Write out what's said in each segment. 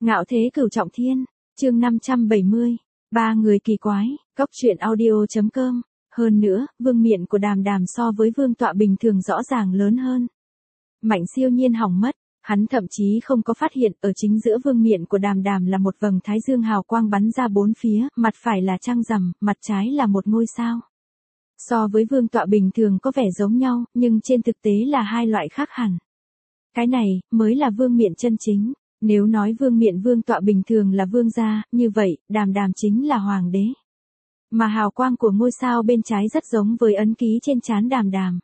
Ngạo thế cửu trọng thiên, chương 570, ba người kỳ quái, cốc truyện audio.com, hơn nữa, vương miện của Đàm Đàm so với vương tọa bình thường rõ ràng lớn hơn. Mạnh Siêu Nhiên hỏng mất, hắn thậm chí không có phát hiện ở chính giữa vương miện của Đàm Đàm là một vầng thái dương hào quang bắn ra bốn phía, mặt phải là trăng rằm, mặt trái là một ngôi sao. So với vương tọa bình thường có vẻ giống nhau, nhưng trên thực tế là hai loại khác hẳn. Cái này, mới là vương miện chân chính. Nếu nói vương miện vương tọa bình thường là vương gia, như vậy, Đàm Đàm chính là hoàng đế. Mà hào quang của ngôi sao bên trái rất giống với ấn ký trên trán Đàm Đàm.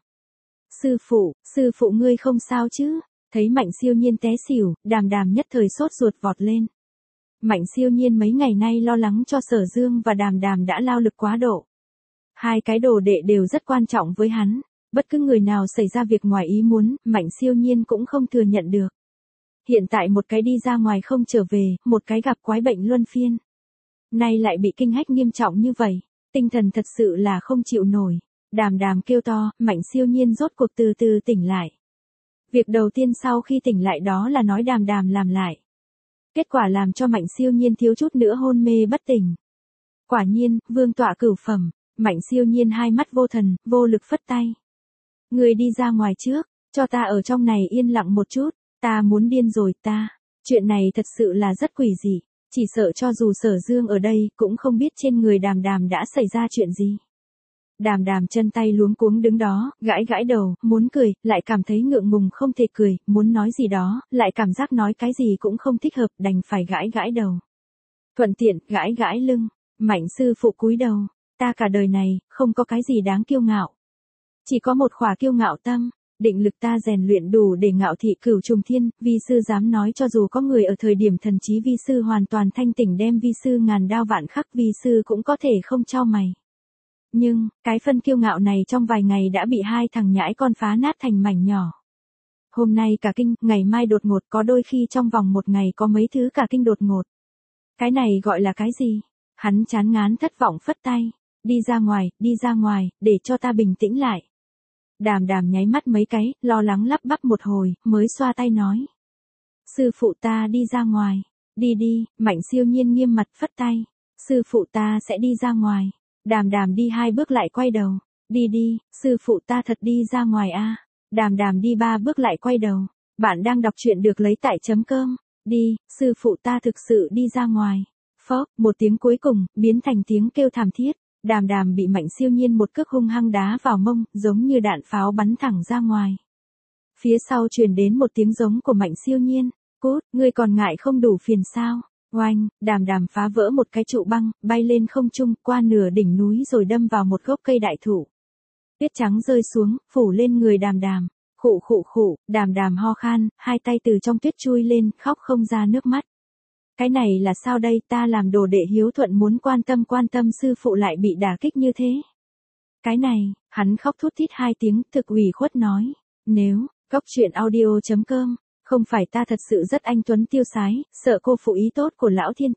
Sư phụ ngươi không sao chứ? Thấy Mạnh Siêu Nhiên té xỉu, Đàm Đàm nhất thời sốt ruột vọt lên. Mạnh Siêu Nhiên mấy ngày nay lo lắng cho Sở Dương và Đàm Đàm đã lao lực quá độ. Hai cái đồ đệ đều rất quan trọng với hắn. Bất cứ người nào xảy ra việc ngoài ý muốn, Mạnh Siêu Nhiên cũng không thừa nhận được. Hiện tại một cái đi ra ngoài không trở về, một cái gặp quái bệnh luân phiên. Nay lại bị kinh hách nghiêm trọng như vậy, tinh thần thật sự là không chịu nổi. Đàm Đàm kêu to, Mạnh Siêu Nhiên rốt cuộc từ từ tỉnh lại. Việc đầu tiên sau khi tỉnh lại đó là nói Đàm Đàm làm lại. Kết quả làm cho Mạnh Siêu Nhiên thiếu chút nữa hôn mê bất tỉnh. Quả nhiên, vương tọa cửu phẩm, Mạnh Siêu Nhiên hai mắt vô thần, vô lực phất tay. Người đi ra ngoài trước, cho ta ở trong này yên lặng một chút. Ta muốn điên rồi ta. Chuyện này thật sự là rất quỷ dị. Chỉ sợ cho dù Sở Dương ở đây cũng không biết trên người Đàm Đàm đã xảy ra chuyện gì. Đàm Đàm chân tay luống cuống đứng đó, gãi gãi đầu, muốn cười, lại cảm thấy ngượng ngùng không thể cười, muốn nói gì đó, lại cảm giác nói cái gì cũng không thích hợp, đành phải gãi gãi đầu. Thuận tiện, gãi gãi lưng. Mạnh sư phụ cúi đầu. Ta cả đời này, không có cái gì đáng kiêu ngạo. Chỉ có một khỏa kiêu ngạo tâm. Định lực ta rèn luyện đủ để ngạo thị cửu trùng thiên, vi sư dám nói cho dù có người ở thời điểm thần trí vi sư hoàn toàn thanh tỉnh đem vi sư ngàn đao vạn khắc vi sư cũng có thể không chau mày. Nhưng, cái phân kiêu ngạo này trong vài ngày đã bị hai thằng nhãi con phá nát thành mảnh nhỏ. Hôm nay cả kinh, ngày mai đột ngột, có đôi khi trong vòng một ngày có mấy thứ cả kinh đột ngột. Cái này gọi là cái gì? Hắn chán ngán thất vọng phất tay. Đi ra ngoài, để cho ta bình tĩnh lại. Đàm Đàm nháy mắt mấy cái, lo lắng lắp bắp một hồi, mới xoa tay nói. Sư phụ ta đi ra ngoài. Đi, Mạnh Siêu Nhiên nghiêm mặt phất tay. Sư phụ ta sẽ đi ra ngoài. Đàm Đàm đi hai bước lại quay đầu. Đi, sư phụ ta thật đi ra ngoài a. Đàm Đàm đi ba bước lại quay đầu. Bạn đang đọc truyện được lấy tại .com. Đi, sư phụ ta thực sự đi ra ngoài. Phốc, một tiếng cuối cùng, biến thành tiếng kêu thảm thiết. Đàm Đàm bị Mạnh Siêu Nhiên một cước hung hăng đá vào mông, giống như đạn pháo bắn thẳng ra ngoài. Phía sau truyền đến một tiếng giống của Mạnh Siêu Nhiên. Cút, ngươi còn ngại không đủ phiền sao? Oanh, Đàm Đàm phá vỡ một cái trụ băng, bay lên không trung, qua nửa đỉnh núi rồi đâm vào một gốc cây đại thụ. Tuyết trắng rơi xuống, phủ lên người Đàm Đàm. Khụ, Đàm Đàm ho khan, hai tay từ trong tuyết chui lên, khóc không ra nước mắt. Cái này là sao đây, ta làm đồ đệ hiếu thuận muốn quan tâm sư phụ lại bị đả kích như thế. Cái này, hắn khóc thút thít hai tiếng, thực ủy khuất nói. Nếu, cốc truyện audio.com, không phải ta thật sự rất anh tuấn tiêu sái, sợ cô phụ ý tốt của lão thiên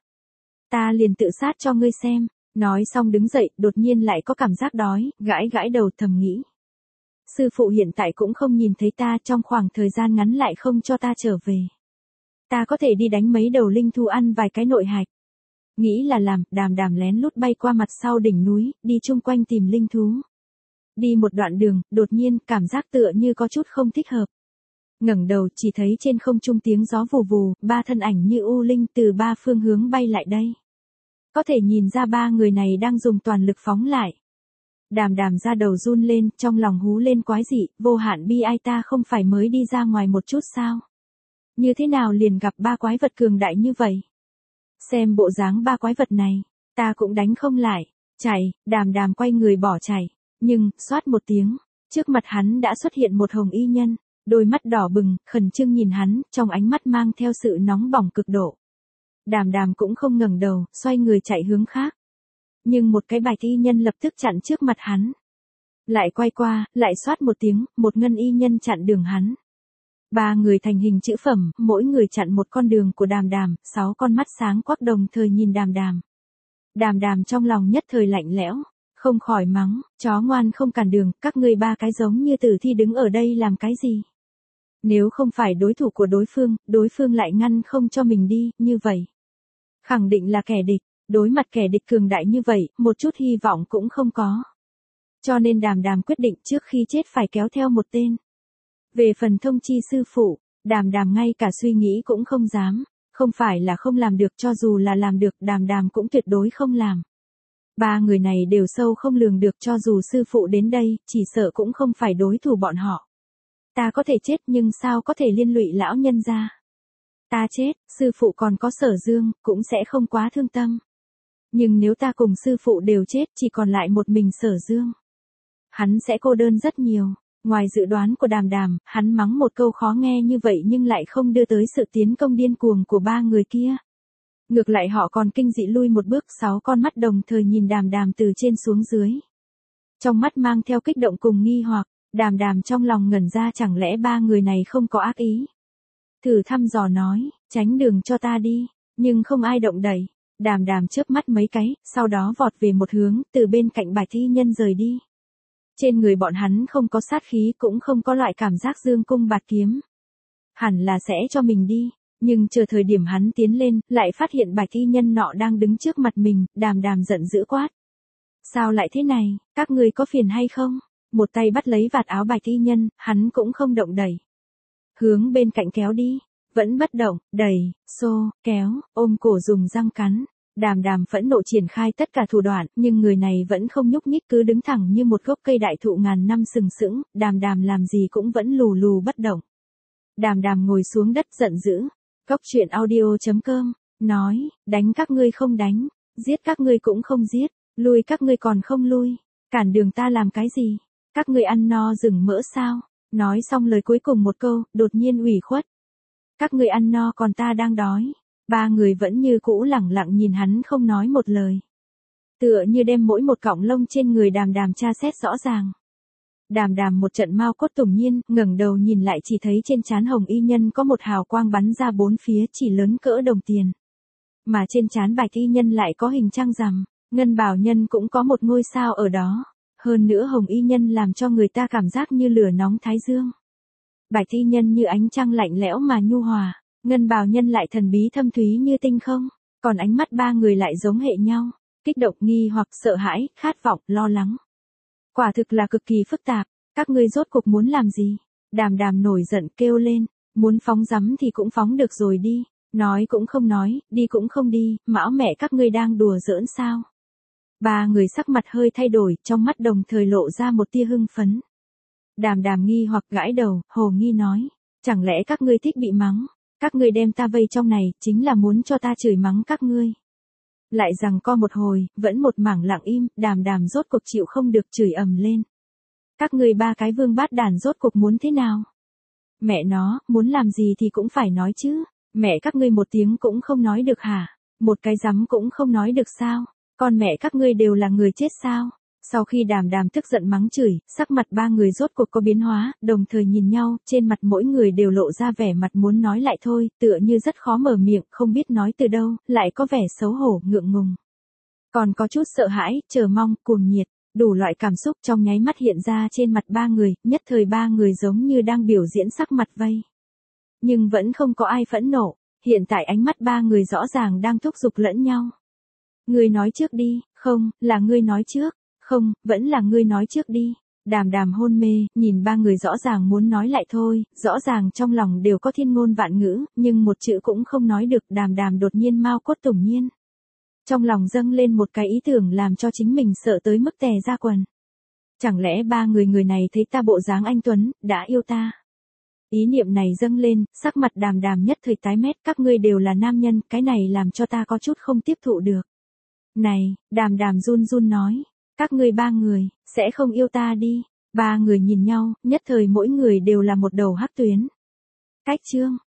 ta liền tự sát cho ngươi xem. Nói xong đứng dậy, đột nhiên lại có cảm giác đói, gãi đầu thầm nghĩ. Sư phụ hiện tại cũng không nhìn thấy ta, trong khoảng thời gian ngắn lại không cho ta trở về. Ta có thể đi đánh mấy đầu linh thú ăn vài cái nội hạch. Nghĩ là làm, Đàm Đàm lén lút bay qua mặt sau đỉnh núi, đi chung quanh tìm linh thú. Đi một đoạn đường, đột nhiên, cảm giác tựa như có chút không thích hợp. Ngẩng đầu, chỉ thấy trên không trung tiếng gió vù vù, ba thân ảnh như u linh từ ba phương hướng bay lại đây. Có thể nhìn ra ba người này đang dùng toàn lực phóng lại. Đàm Đàm ra đầu run lên, trong lòng hú lên quái dị, vô hạn bi ai, ta không phải mới đi ra ngoài một chút sao? Như thế nào liền gặp ba quái vật cường đại như vậy? Xem bộ dáng ba quái vật này, ta cũng đánh không lại. Chạy, Đàm Đàm quay người bỏ chạy. Nhưng, xoát một tiếng, trước mặt hắn đã xuất hiện một hồng y nhân, đôi mắt đỏ bừng, khẩn trương nhìn hắn, trong ánh mắt mang theo sự nóng bỏng cực độ. Đàm Đàm cũng không ngẩng đầu, xoay người chạy hướng khác. Nhưng một cái bạch y nhân lập tức chặn trước mặt hắn. Lại quay qua, lại xoát một tiếng, một ngân y nhân chặn đường hắn. Ba người thành hình chữ phẩm, mỗi người chặn một con đường của Đàm Đàm, 6 con mắt sáng quắc đồng thời nhìn Đàm Đàm. Đàm Đàm trong lòng nhất thời lạnh lẽo, không khỏi mắng, chó ngoan không cản đường, các ngươi ba cái giống như tử thi đứng ở đây làm cái gì? Nếu không phải đối thủ của đối phương lại ngăn không cho mình đi, như vậy. Khẳng định là kẻ địch, đối mặt kẻ địch cường đại như vậy, một chút hy vọng cũng không có. Cho nên Đàm Đàm quyết định trước khi chết phải kéo theo một tên. Về phần thông chi sư phụ, Đàm Đàm ngay cả suy nghĩ cũng không dám. Không phải là không làm được, cho dù là làm được Đàm Đàm cũng tuyệt đối không làm. Ba người này đều sâu không lường được, cho dù sư phụ đến đây, chỉ sợ cũng không phải đối thủ bọn họ. Ta có thể chết nhưng sao có thể liên lụy lão nhân gia. Ta chết, sư phụ còn có Sở Dương, cũng sẽ không quá thương tâm. Nhưng nếu ta cùng sư phụ đều chết, chỉ còn lại một mình Sở Dương. Hắn sẽ cô đơn rất nhiều. Ngoài dự đoán của Đàm Đàm, hắn mắng một câu khó nghe như vậy nhưng lại không đưa tới sự tiến công điên cuồng của ba người kia. Ngược lại họ còn kinh dị lui một bước, 6 con mắt đồng thời nhìn Đàm Đàm từ trên xuống dưới. Trong mắt mang theo kích động cùng nghi hoặc, Đàm Đàm trong lòng ngẩn ra, chẳng lẽ ba người này không có ác ý. Thử thăm dò nói, tránh đường cho ta đi, nhưng không ai động đậy. Đàm Đàm chớp mắt mấy cái, sau đó vọt về một hướng, từ bên cạnh Bạch Thi Nhân rời đi. Trên người bọn hắn không có sát khí, cũng không có loại cảm giác dương cung bạt kiếm. Hẳn là sẽ cho mình đi, nhưng chờ thời điểm hắn tiến lên, lại phát hiện Bạch Thi Nhân nọ đang đứng trước mặt mình. Đàm Đàm giận dữ quát. Sao lại thế này, các người có phiền hay không? Một tay bắt lấy vạt áo Bạch Thi Nhân, hắn cũng không động đẩy. Hướng bên cạnh kéo đi, vẫn bất động, đẩy, xô, kéo, ôm cổ dùng răng cắn. Đàm Đàm phẫn nộ triển khai tất cả thủ đoạn, nhưng người này vẫn không nhúc nhích, cứ đứng thẳng như một gốc cây đại thụ ngàn năm sừng sững. Đàm Đàm làm gì cũng vẫn lù lù bất động. Đàm Đàm ngồi xuống đất giận dữ. Cốc truyện audio.com nói, đánh các ngươi không đánh, giết các ngươi cũng không giết, lui các ngươi còn không lui, cản đường ta làm cái gì? Các ngươi ăn no rừng mỡ sao? Nói xong lời cuối cùng một câu, đột nhiên ủy khuất. Các ngươi ăn no còn ta đang đói. Ba người vẫn như cũ lẳng lặng nhìn hắn không nói một lời. Tựa như đem mỗi một cọng lông trên người Đàm Đàm tra xét rõ ràng. Đàm Đàm một trận mau cốt tủng nhiên, ngẩng đầu nhìn lại chỉ thấy trên trán Hồng Y Nhân có một hào quang bắn ra bốn phía, chỉ lớn cỡ đồng tiền. Mà trên trán Bạch Y Nhân lại có hình trăng rằm, Ngân Bảo Nhân cũng có một ngôi sao ở đó. Hơn nữa Hồng Y Nhân làm cho người ta cảm giác như lửa nóng thái dương. Bạch Y Nhân như ánh trăng lạnh lẽo mà nhu hòa, Ngân Bảo Nhân lại thần bí thâm thúy như tinh không, còn ánh mắt ba người lại giống hệ nhau, kích động, nghi hoặc, sợ hãi, khát vọng, lo lắng. Quả thực là cực kỳ phức tạp, các ngươi rốt cuộc muốn làm gì? Đàm Đàm nổi giận kêu lên, muốn phóng rắm thì cũng phóng được rồi đi, nói cũng không nói, đi cũng không đi, mão mẹ các ngươi đang đùa giỡn sao? Ba người sắc mặt hơi thay đổi, trong mắt đồng thời lộ ra một tia hưng phấn. Đàm Đàm nghi hoặc gãi đầu, hồ nghi nói, chẳng lẽ các ngươi thích bị mắng? Các ngươi đem ta vây trong này, chính là muốn cho ta chửi mắng các ngươi. Lại rằng co một hồi, vẫn một mảng lặng im, Đàm Đàm rốt cuộc chịu không được chửi ầm lên. Các ngươi ba cái vương bát đàn rốt cuộc muốn thế nào? Mẹ nó, muốn làm gì thì cũng phải nói chứ. Mẹ các ngươi một tiếng cũng không nói được hả? Một cái rắm cũng không nói được sao? Con mẹ các ngươi đều là người chết sao? Sau khi Đàm Đàm tức giận mắng chửi, sắc mặt ba người rốt cuộc có biến hóa, đồng thời nhìn nhau, trên mặt mỗi người đều lộ ra vẻ mặt muốn nói lại thôi, tựa như rất khó mở miệng, không biết nói từ đâu, lại có vẻ xấu hổ, ngượng ngùng. Còn có chút sợ hãi, chờ mong, cuồng nhiệt, đủ loại cảm xúc trong nháy mắt hiện ra trên mặt ba người, nhất thời ba người giống như đang biểu diễn sắc mặt vây. Nhưng vẫn không có ai phẫn nộ, hiện tại ánh mắt ba người rõ ràng đang thúc giục lẫn nhau. Ngươi nói trước đi, không, là ngươi nói trước. Không, vẫn là ngươi nói trước đi. Đàm Đàm hôn mê, nhìn ba người rõ ràng muốn nói lại thôi, rõ ràng trong lòng đều có thiên ngôn vạn ngữ, nhưng một chữ cũng không nói được. Đàm Đàm đột nhiên mau cốt tủng nhiên. Trong lòng dâng lên một cái ý tưởng làm cho chính mình sợ tới mức tè ra quần. Chẳng lẽ ba người này thấy ta bộ dáng anh tuấn, đã yêu ta? Ý niệm này dâng lên, sắc mặt Đàm Đàm nhất thời tái mét, các ngươi đều là nam nhân, cái này làm cho ta có chút không tiếp thụ được. Này, Đàm Đàm run run nói. Các ngươi ba người, sẽ không yêu ta đi. Ba người nhìn nhau, nhất thời mỗi người đều là một đầu hắc tuyến. Cách chương.